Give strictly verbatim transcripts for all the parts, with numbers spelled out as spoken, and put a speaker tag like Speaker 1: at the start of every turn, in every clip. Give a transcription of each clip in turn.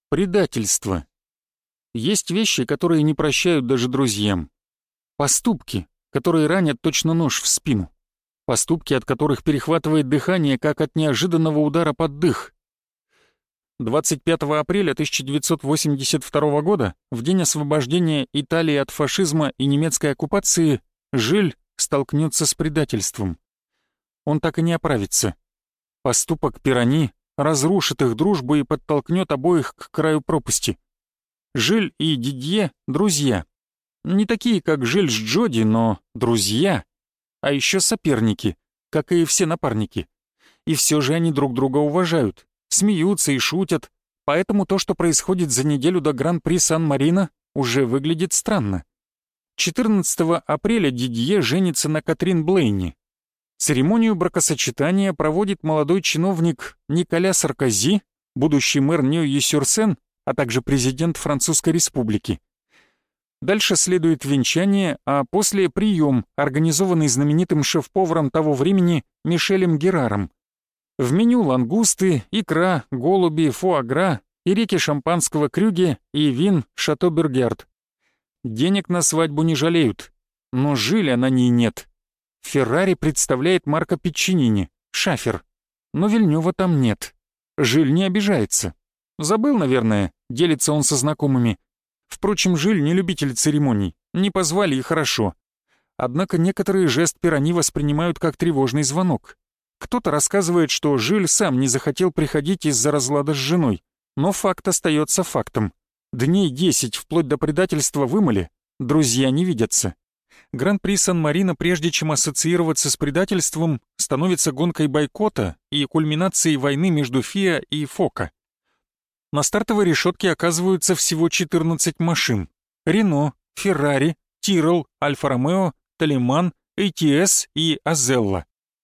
Speaker 1: Предательство. Есть вещи, которые не прощают даже друзьям. Поступки, которые ранят точно нож в спину. Поступки, от которых перехватывает дыхание, как от неожиданного удара под дых. двадцать пятого апреля тысяча девятьсот восемьдесят второго года, в день освобождения Италии от фашизма и немецкой оккупации, Жиль столкнется с предательством. Он так и не оправится. Поступок Пирани разрушит их дружбу и подтолкнет обоих к краю пропасти. Жиль и Дидье — друзья. Не такие, как Жиль с Джоди, но друзья. А еще соперники, как и все напарники. И все же они друг друга уважают, смеются и шутят, поэтому то, что происходит за неделю до Гран-при Сан-Марино, уже выглядит странно. четырнадцатого апреля Дидье женится на Катрин Блейни. Церемонию бракосочетания проводит молодой чиновник Николя Саркози, будущий мэр Ньойи-Сюр-Сен, а также президент Французской Республики. Дальше следует венчание, а после прием, организованный знаменитым шеф-поваром того времени Мишелем Гераром. В меню лангусты, икра, голуби, фуагра и реки шампанского Крюге и вин Шато Бюргерд. Денег на свадьбу не жалеют, но Жиля на ней нет. Феррари представляет Марко Пиччинини, шафер, но Вильнёва там нет. Жиль не обижается. Забыл, наверное, делится он со знакомыми. Впрочем, Жиль не любитель церемоний, не позвали и хорошо. Однако некоторые жест Пирани воспринимают как тревожный звонок. Кто-то рассказывает, что Жиль сам не захотел приходить из-за разлада с женой, но факт остается фактом. Дней десять вплоть до предательства вымыли, друзья не видятся. Гран-при Сан-Марино, прежде чем ассоциироваться с предательством, становится гонкой бойкота и кульминацией войны между ФИА и ФОКа. На стартовой решетке оказываются всего четырнадцать машин. Рено, Феррари, Тиррелл, Альфа-Ромео, Толеман, эй ти эс и Азелла.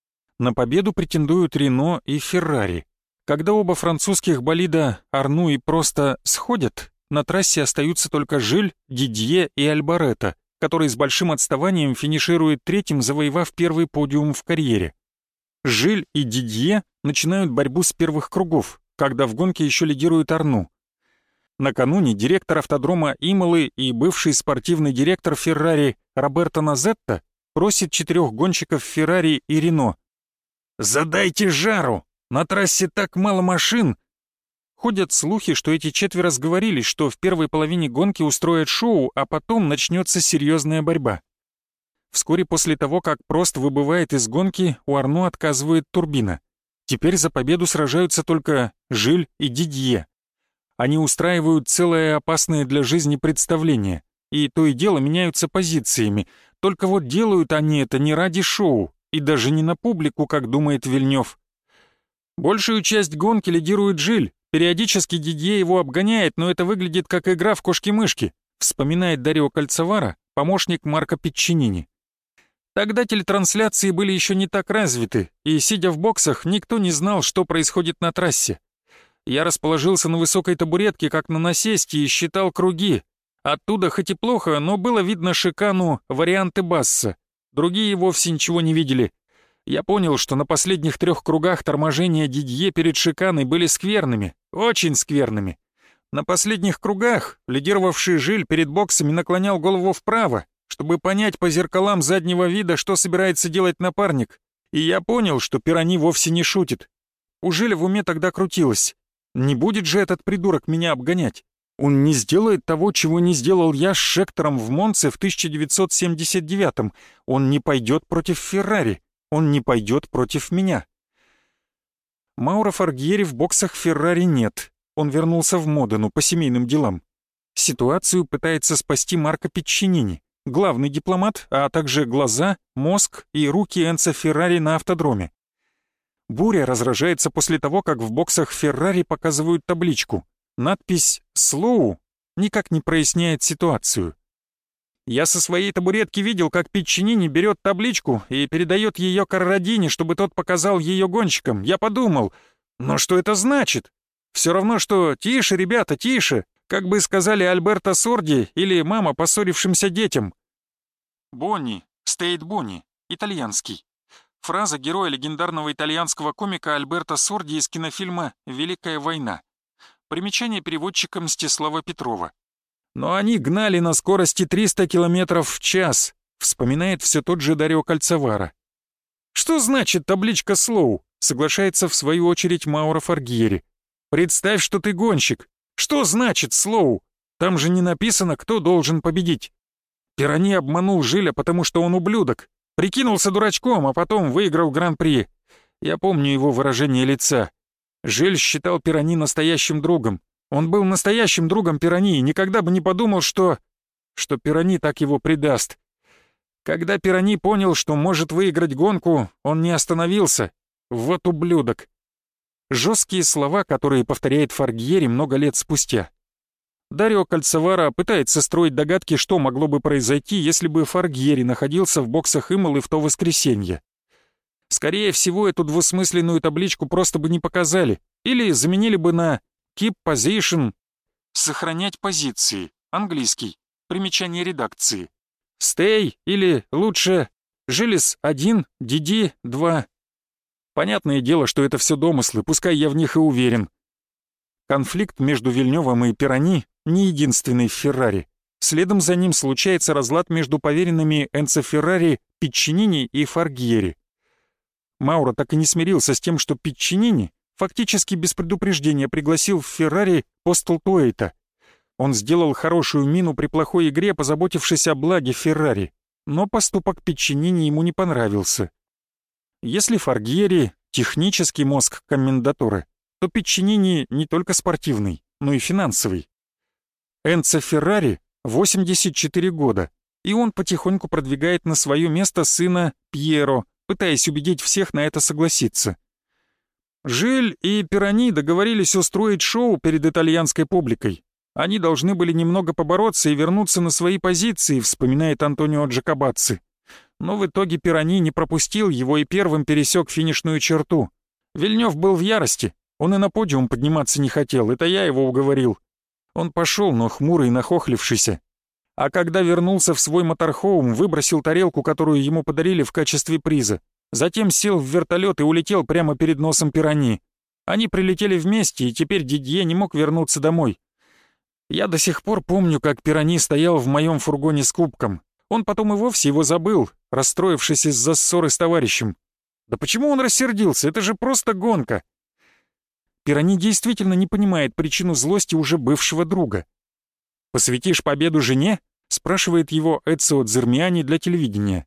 Speaker 1: На победу претендуют Рено и Феррари. Когда оба французских болида Арну и Просто сходят, на трассе остаются только Жиль, Дидье и Альборетто, который с большим отставанием финиширует третьим, завоевав первый подиум в карьере. Жиль и Дидье начинают борьбу с первых кругов, когда в гонке еще лидирует Арну. Накануне директор автодрома Имолы и бывший спортивный директор Феррари Роберто Назетто просит четырех гонщиков Феррари и Рено: «Задайте жару! На трассе так мало машин!» Ходят слухи, что эти четверо сговорились, что в первой половине гонки устроят шоу, а потом начнется серьезная борьба. Вскоре после того, как Прост выбывает из гонки, у Арно отказывает турбина. Теперь за победу сражаются только Жиль и Дидье. Они устраивают целое опасное для жизни представление, и то и дело меняются позициями. Только вот делают они это не ради шоу, и даже не на публику, как думает Вильнёв. Большую часть гонки лидирует Жиль. Периодически Дидье его обгоняет, но это выглядит как игра в кошки-мышки, вспоминает Дарио Кальцавара, помощник Марко Пиччинини. Тогда телетрансляции были еще не так развиты, и, сидя в боксах, никто не знал, что происходит на трассе. Я расположился на высокой табуретке, как на насесте, и считал круги. Оттуда, хоть и плохо, но было видно шикану варианты Басса. Другие вовсе ничего не видели. Я понял, что на последних трех кругах торможения Дидье перед шиканой были скверными, очень скверными. На последних кругах лидировавший Жиль перед боксами наклонял голову вправо, чтобы понять по зеркалам заднего вида, что собирается делать напарник. И я понял, что Пирани вовсе не шутит. У Жиля в уме тогда крутилось: не будет же этот придурок меня обгонять. Он не сделает того, чего не сделал я с Шектором в Монце в тысяча девятьсот семьдесят девятом. Он не пойдет против Феррари. Он не пойдет против меня. Мауро Форгьери в боксах Феррари нет. Он вернулся в Модену по семейным делам. Ситуацию пытается спасти Марко Пиччинини, главный дипломат, а также глаза, мозг и руки Энцо Феррари на автодроме. Буря разражается после того, как в боксах Феррари показывают табличку. Надпись «Слоу» никак не проясняет ситуацию. Я со своей табуретки видел, как Пиччинини берет табличку и передает ее Коррадини, чтобы тот показал ее гонщикам. Я подумал, но что это значит? Все равно, что «тише, ребята, тише», как бы сказали Альберто Сорди или мама поссорившимся детям. Бонни, Стейт Бонни, итальянский. Фраза героя легендарного итальянского комика Альберто Сорди из кинофильма «Великая война». Примечание переводчика Мстислава Петрова. Но они гнали на скорости триста километров в час, вспоминает все тот же Дарио Кальцавара. Что значит табличка «Слоу»? Соглашается в свою очередь Мауро Фаргьери. Представь, что ты гонщик. Что значит «Слоу»? Там же не написано, кто должен победить. Пирани обманул Жиля, потому что он ублюдок. Прикинулся дурачком, а потом выиграл гран-при. Я помню его выражение лица. Жиль считал Пирани настоящим другом. Он был настоящим другом Пирани и никогда бы не подумал, что... что Пирани так его предаст. Когда Пирани понял, что может выиграть гонку, он не остановился. Вот ублюдок. Жесткие слова, которые повторяет Фаргьери много лет спустя. Дарио Кальцавара пытается строить догадки, что могло бы произойти, если бы Фаргьери находился в боксах Имолы в то воскресенье. Скорее всего, эту двусмысленную табличку просто бы не показали или заменили бы на «keep position» — «сохранять позиции», английский, примечание редакции. «Stay» или лучше «Жилис один, Диди два». Понятное дело, что это все домыслы, пускай я в них и уверен. Конфликт между Вильнёвым и Пирани не единственный в Феррари. Следом за ним случается разлад между поверенными Энцо Феррари, Пиччинини и Фаргьери. Мауро так и не смирился с тем, что Пиччинини фактически без предупреждения пригласил в Феррари Постолтуэйта. Он сделал хорошую мину при плохой игре, позаботившись о благе Феррари, но поступок Пиччинини ему не понравился. Если Фаргьери — технический мозг коммендатуры, то Пиччинини не только спортивный, но и финансовый. Энцо Феррари восемьдесят четыре года, и он потихоньку продвигает на свое место сына Пьеро, пытаясь убедить всех на это согласиться. Жиль и Пирани договорились устроить шоу перед итальянской публикой. Они должны были немного побороться и вернуться на свои позиции, вспоминает Антонио Джакобацци. Но в итоге Пирани не пропустил его и первым пересек финишную черту. Вильнёв был в ярости, он и на подиум подниматься не хотел, это я его уговорил. Он пошел, но хмурый и нахохлившийся. А когда вернулся в свой моторхоум, выбросил тарелку, которую ему подарили в качестве приза. Затем сел в вертолет и улетел прямо перед носом Пирани. Они прилетели вместе, и теперь Дидье не мог вернуться домой. Я до сих пор помню, как Пирани стоял в моем фургоне с кубком. Он потом и вовсе его забыл, расстроившись из-за ссоры с товарищем. Да почему он рассердился? Это же просто гонка. Пирани действительно не понимает причину злости уже бывшего друга. «Посвятишь победу жене?» — спрашивает его Эцио Дзермиани для телевидения.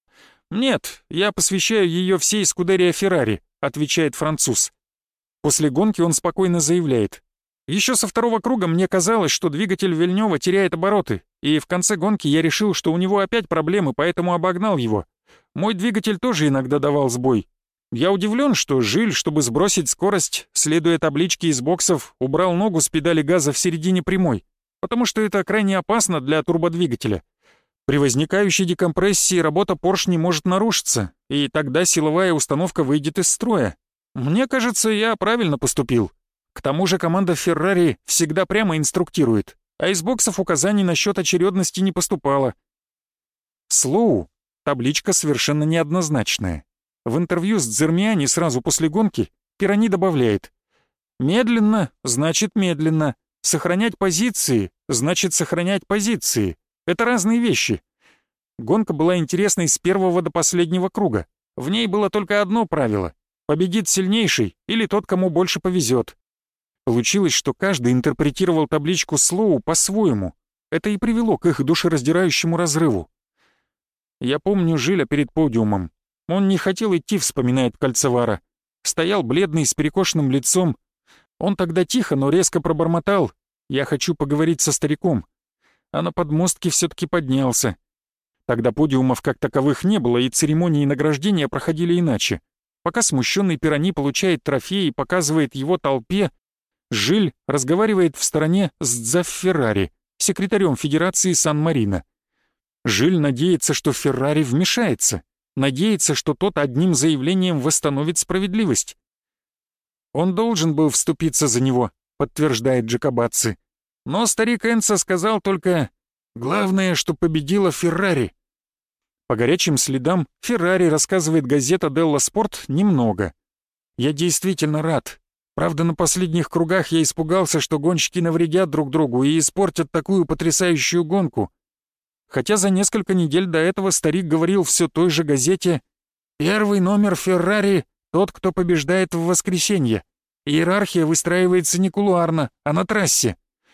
Speaker 1: «Нет, я посвящаю ее всей Скудерия Феррари», — отвечает француз. После гонки он спокойно заявляет. «Еще со второго круга мне казалось, что двигатель Вильнёва теряет обороты, и в конце гонки я решил, что у него опять проблемы, поэтому обогнал его. Мой двигатель тоже иногда давал сбой. Я удивлен, что Жиль, чтобы сбросить скорость, следуя табличке из боксов, убрал ногу с педали газа в середине прямой, потому что это крайне опасно для турбодвигателя. При возникающей декомпрессии работа поршней может нарушиться, и тогда силовая установка выйдет из строя. Мне кажется, я правильно поступил. К тому же команда Феррари всегда прямо инструктирует, а из боксов указаний насчет очередности не поступало». Слоу — табличка совершенно неоднозначная. В интервью с Дзермиани сразу после гонки Пирани добавляет: «Медленно — значит медленно. Сохранять позиции — значит сохранять позиции. Это разные вещи». Гонка была интересной с первого до последнего круга. В ней было только одно правило — победит сильнейший или тот, кому больше повезет. Получилось, что каждый интерпретировал табличку Слоу по-своему. Это и привело к их душераздирающему разрыву. «Я помню Жиля перед подиумом. Он не хотел идти», — вспоминает Кальцавара. Стоял бледный, с перекошенным лицом. Он тогда тихо, но резко пробормотал: «Я хочу поговорить со стариком». А на подмостке все-таки поднялся. Тогда подиумов как таковых не было, и церемонии награждения проходили иначе. Пока смущенный Пирани получает трофей и показывает его толпе, Жиль разговаривает в стороне с Дзафферрари, секретарем Федерации Сан-Марино. Жиль надеется, что Феррари вмешается, надеется, что тот одним заявлением восстановит справедливость. «Он должен был вступиться за него», — подтверждает Джакобацци. Но старик Энцо сказал только: «Главное, что победила Феррари». По горячим следам Феррари, рассказывает газета «Делла Спорт», немного. «Я действительно рад. Правда, на последних кругах я испугался, что гонщики навредят друг другу и испортят такую потрясающую гонку. Хотя за несколько недель до этого старик говорил в все той же газете: «Первый номер Феррари — тот, кто побеждает в воскресенье. Иерархия выстраивается не кулуарно, а на трассе».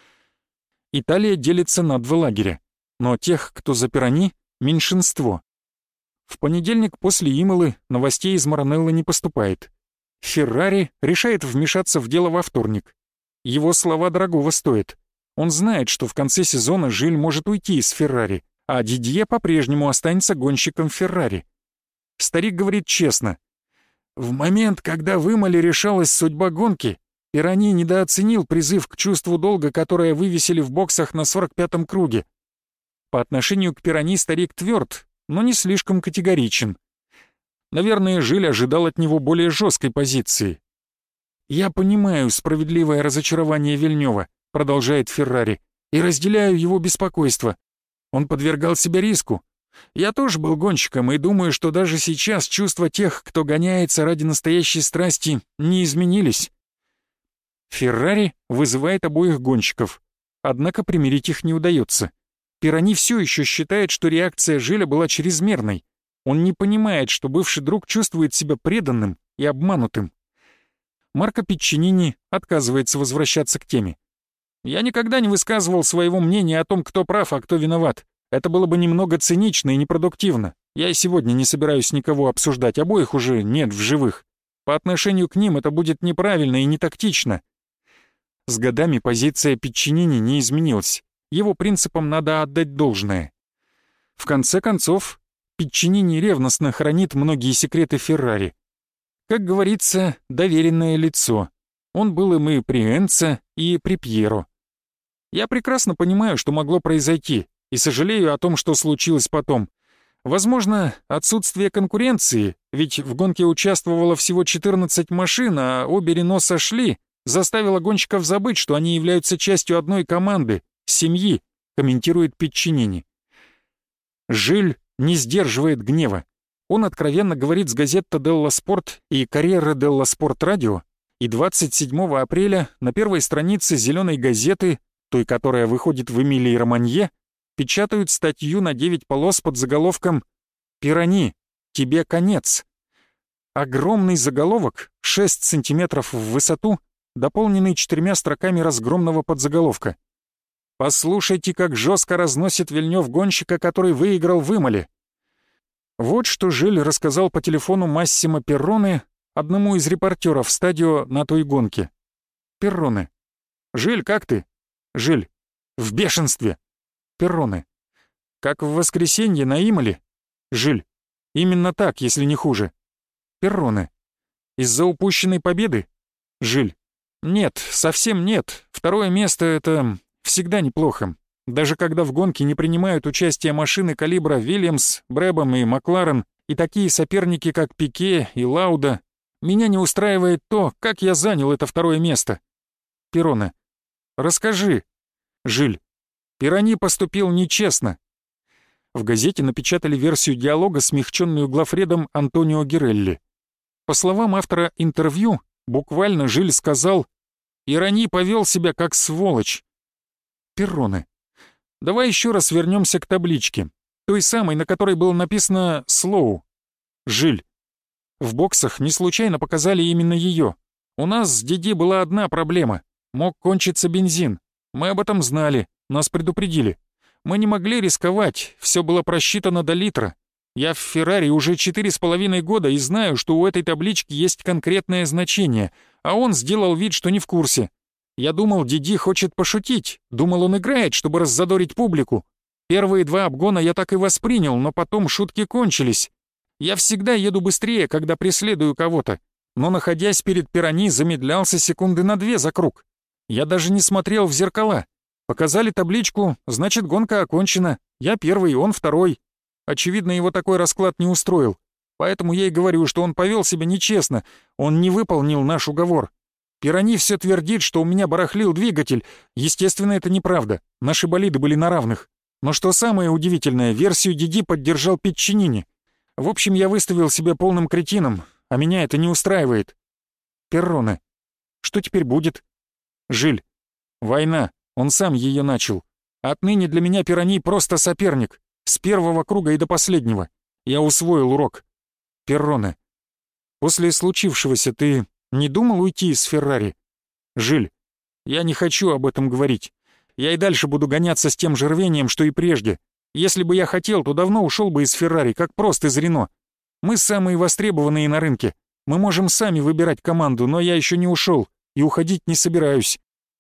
Speaker 1: Италия делится на два лагеря, но тех, кто за Пирани, меньшинство. В понедельник после Имолы новостей из Маранелло не поступает. Феррари решает вмешаться в дело во вторник. Его слова дорогого стоят. Он знает, что в конце сезона Жиль может уйти из Феррари, а Дидье по-прежнему останется гонщиком Феррари. Старик говорит честно: «В момент, когда в Имоле решалась судьба гонки, Пирани недооценил призыв к чувству долга, которое вывесили в боксах на сорок пятом круге. По отношению к Пирани старик тверд, но не слишком категоричен. Наверное, Жиль ожидал от него более жесткой позиции. «Я понимаю справедливое разочарование Вильнёва», — продолжает Феррари, «и разделяю его беспокойство. Он подвергал себя риску. Я тоже был гонщиком и думаю, что даже сейчас чувства тех, кто гоняется ради настоящей страсти, не изменились». Феррари вызывает обоих гонщиков, однако примирить их не удается. Пирани все еще считает, что реакция Жиля была чрезмерной. Он не понимает, что бывший друг чувствует себя преданным и обманутым. Марко Пиччинини отказывается возвращаться к теме. «Я никогда не высказывал своего мнения о том, кто прав, а кто виноват. Это было бы немного цинично и непродуктивно. Я и сегодня не собираюсь никого обсуждать, обоих уже нет в живых. По отношению к ним это будет неправильно и не тактично». С годами позиция Пиччинини не изменилась. Его принципам надо отдать должное. В конце концов, Пиччинини ревностно хранит многие секреты Феррари. Как говорится, доверенное лицо. Он был им и при Энцо, и при Пьеро. Я прекрасно понимаю, что могло произойти, и сожалею о том, что случилось потом. Возможно, отсутствие конкуренции, ведь в гонке участвовало всего четырнадцать машин, а обе Рено сошли, заставило гонщиков забыть, что они являются частью одной команды, семьи, комментирует Пиччинини. Жиль не сдерживает гнева. Он откровенно говорит с газетта «Делла Спорт» и «Карьера Делла Спорт Радио», и двадцать седьмого апреля на первой странице «Зеленой газеты», той, которая выходит в Эмилии-Романье, печатают статью на девять полос под заголовком «Пирани, тебе конец». Огромный заголовок, шесть сантиметров в высоту, дополненный четырьмя строками разгромного подзаголовка. «Послушайте, как жестко разносит Вильнёв гонщика, который выиграл в Имоле». Вот что Жиль рассказал по телефону Массимо Перроне, одному из репортеров стадио на той гонке. Перроне: «Жиль, как ты?» Жиль: «В бешенстве». Перроне: «Как в воскресенье на Имоле?» Жиль: «Именно так, если не хуже». Перроне: «Из-за упущенной победы?» Жиль: «Нет, совсем нет. Второе место — это всегда неплохо. Даже когда в гонке не принимают участие машины калибра Вильямс, Брэбом и Макларен и такие соперники, как Пике и Лауда, меня не устраивает то, как я занял это второе место». Перроне: «Расскажи». Жиль: «Пирани поступил нечестно». В газете напечатали версию диалога, смягченную главредом Антонио Гирелли. По словам автора интервью, буквально Жиль сказал: «Пирани повел себя как сволочь». Перроне: «Давай еще раз вернемся к табличке, той самой, на которой было написано «Слоу». Жиль: «В боксах не случайно показали именно ее. У нас с Диди была одна проблема. Мог кончиться бензин. Мы об этом знали, нас предупредили. Мы не могли рисковать, все было просчитано до литра. Я в Феррари уже четыре с половиной года и знаю, что у этой таблички есть конкретное значение, а он сделал вид, что не в курсе. Я думал, Диди хочет пошутить, думал, он играет, чтобы раззадорить публику. Первые два обгона я так и воспринял, но потом шутки кончились. Я всегда еду быстрее, когда преследую кого-то, но, находясь перед Пирани, замедлялся секунды на две за круг. Я даже не смотрел в зеркала. Показали табличку, значит, гонка окончена. Я первый, он второй. Очевидно, его такой расклад не устроил. Поэтому я и говорю, что он повел себя нечестно. Он не выполнил наш уговор. Пирани все твердит, что у меня барахлил двигатель. Естественно, это неправда. Наши болиды были на равных. Но что самое удивительное, версию Диди поддержал Пиччинини. В общем, я выставил себя полным кретином, а меня это не устраивает. Перроне: Что теперь будет? Жиль. Война. Он сам ее начал. Отныне для меня Пирани просто соперник. С первого круга и до последнего. Я усвоил урок. Перроне. После случившегося ты не думал уйти из Феррари? Жиль. Я не хочу об этом говорить. Я и дальше буду гоняться с тем же рвением, что и прежде. Если бы я хотел, то давно ушел бы из Феррари, как просто из Рено. Мы самые востребованные на рынке. Мы можем сами выбирать команду, но я еще не ушел и уходить не собираюсь.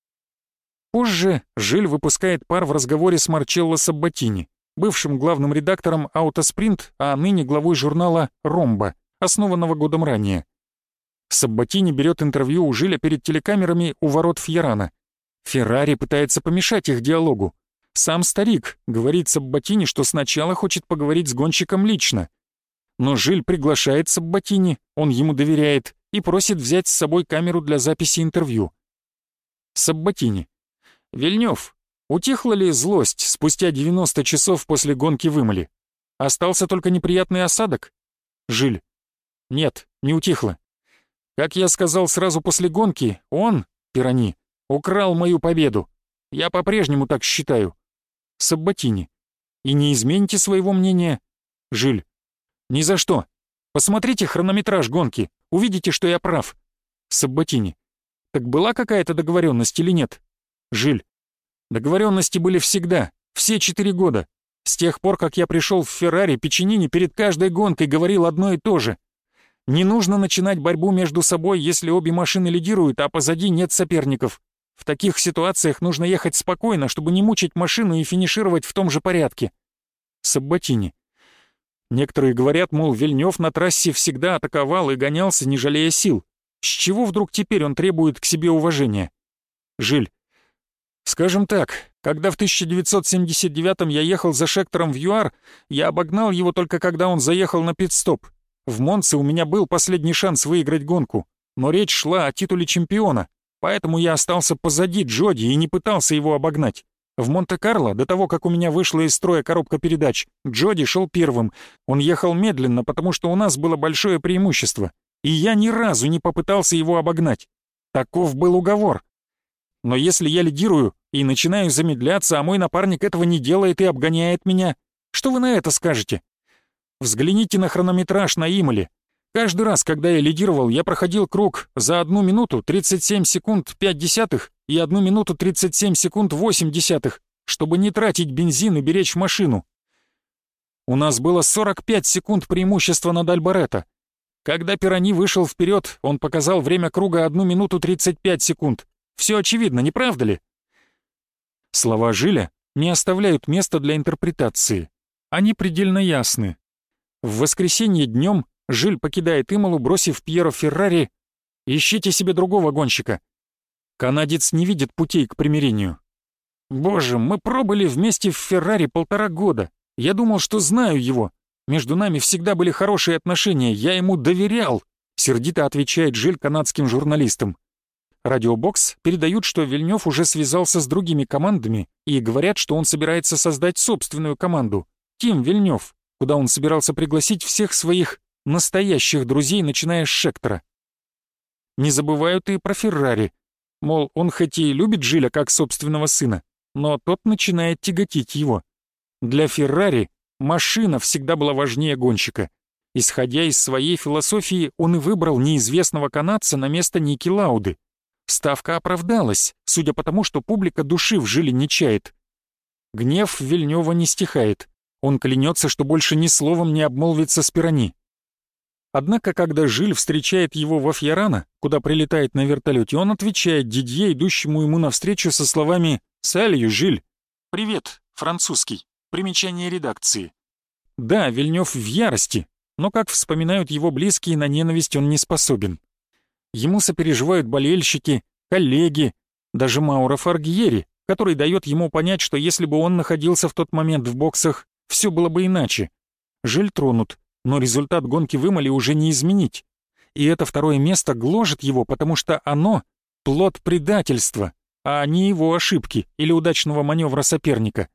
Speaker 1: Позже Жиль выпускает пар в разговоре с Марчелло Саббатини, бывшим главным редактором «Аутоспринт», а ныне главой журнала «Ромбо», основанного годом ранее. Саббатини берет интервью у Жиля перед телекамерами у ворот Фьерана. Феррари пытается помешать их диалогу. Сам старик говорит Саббатини, что сначала хочет поговорить с гонщиком лично. Но Жиль приглашает Саббатини, он ему доверяет, и просит взять с собой камеру для записи интервью. Саббатини. Вильнёв, утихла ли злость спустя девяносто часов после гонки в Имоле? Остался только неприятный осадок? Жиль. Нет, не утихла. Как я сказал сразу после гонки, он, Пирани, украл мою победу. Я по-прежнему так считаю. Саббатини. И не измените своего мнения? Жиль. Ни за что. Посмотрите хронометраж гонки, увидите, что я прав. Саббатини. Так была какая-то договоренность или нет? Жиль. Договоренности были всегда, все четыре года. С тех пор, как я пришел в Феррари, Пичинини перед каждой гонкой говорил одно и то же. Не нужно начинать борьбу между собой, если обе машины лидируют, а позади нет соперников. В таких ситуациях нужно ехать спокойно, чтобы не мучить машину и финишировать в том же порядке. Саббатини. Некоторые говорят, мол, Вильнёв на трассе всегда атаковал и гонялся, не жалея сил. С чего вдруг теперь он требует к себе уважения? Жиль. Скажем так, когда в тысяча девятьсот семьдесят девятом я ехал за Шектором в ЮАР, я обогнал его только когда он заехал на пит-стоп. В Монце у меня был последний шанс выиграть гонку, но речь шла о титуле чемпиона, поэтому я остался позади Джоди и не пытался его обогнать. В Монте-Карло, до того, как у меня вышла из строя коробка передач, Джоди шел первым. Он ехал медленно, потому что у нас было большое преимущество, и я ни разу не попытался его обогнать. Таков был уговор. Но если я лидирую и начинаю замедляться, а мой напарник этого не делает и обгоняет меня, что вы на это скажете? Взгляните на хронометраж на Имоле. Каждый раз, когда я лидировал, я проходил круг за одну минуту тридцать семь секунд пять десятых и одну минуту тридцать семь секунд восемь десятых, чтобы не тратить бензин и беречь машину. У нас было сорок пять секунд преимущества над Альборетто. Когда Пирани вышел вперед, он показал время круга одну минуту тридцать пять секунд. Все очевидно, не правда ли? Слова Жиля не оставляют места для интерпретации. Они предельно ясны. В воскресенье днем Жиль покидает Имолу, бросив Пьеро Феррари: «Ищите себе другого гонщика». Канадец не видит путей к примирению. «Боже, мы пробыли вместе в Феррари полтора года. Я думал, что знаю его. Между нами всегда были хорошие отношения, я ему доверял», — сердито отвечает Жиль канадским журналистам. Радиобокс передают, что Вильнёв уже связался с другими командами и говорят, что он собирается создать собственную команду — Тим Вильнёв, куда он собирался пригласить всех своих настоящих друзей, начиная с Шектора. Не забывают и про Феррари. Мол, он хоть и любит Жиля как собственного сына, но тот начинает тяготить его. Для Феррари машина всегда была важнее гонщика. Исходя из своей философии, он и выбрал неизвестного канадца на место Ники Лауды. Ставка оправдалась, судя по тому, что публика души в Жиле не чает. Гнев Вильнёва не стихает. Он клянется, что больше ни словом не обмолвится с Пирани. Однако, когда Жиль встречает его во Фьерано, куда прилетает на вертолете, он отвечает Дидье, идущему ему навстречу, со словами «Салью, Жиль». «Привет, французский. Примечание редакции». Да, Вильнёв в ярости, но, как вспоминают его близкие, на ненависть он не способен. Ему сопереживают болельщики, коллеги, даже Мауро Фаргьери, который дает ему понять, что если бы он находился в тот момент в боксах, все было бы иначе. Жиль тронут, но результат гонки в Имоле уже не изменить. И это второе место гложет его, потому что оно — плод предательства, а не его ошибки или удачного маневра соперника.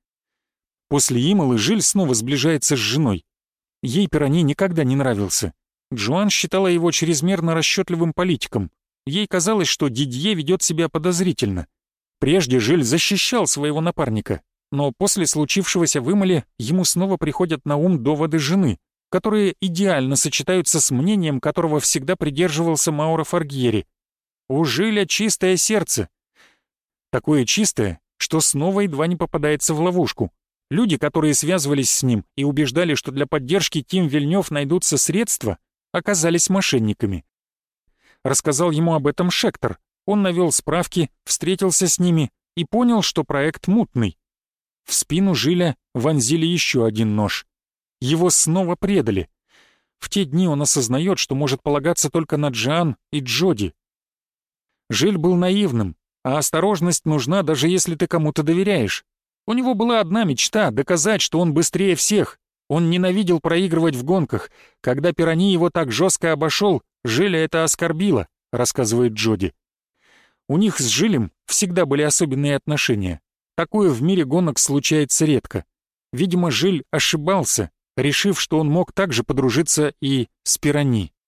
Speaker 1: После Имолы Жиль снова сближается с женой. Ей Пирани никогда не нравился. Джоан считала его чрезмерно расчетливым политиком, Ей казалось, что Дидье ведет себя подозрительно. Прежде Жиль защищал своего напарника, но после случившегося в Имале ему снова приходят на ум доводы жены, которые идеально сочетаются с мнением, которого всегда придерживался Мауро Фаргьери. У Жиля чистое сердце. Такое чистое, что снова едва не попадается в ловушку. Люди, которые связывались с ним и убеждали, что для поддержки Тим Вильнёв найдутся средства, оказались мошенниками. Рассказал ему об этом Шектор. Он навел справки, встретился с ними и понял, что проект мутный. В спину Жиля вонзили еще один нож. Его снова предали. В те дни он осознает, что может полагаться только на Джоан и Джоди. Жиль был наивным, а осторожность нужна, даже если ты кому-то доверяешь. У него была одна мечта — доказать, что он быстрее всех. Он ненавидел проигрывать в гонках. Когда Пирани его так жестко обошел, Жиля это оскорбило, рассказывает Джоди. У них с Жилем всегда были особенные отношения. Такое в мире гонок случается редко. Видимо, Жиль ошибался, решив, что он мог также подружиться и с Пирани.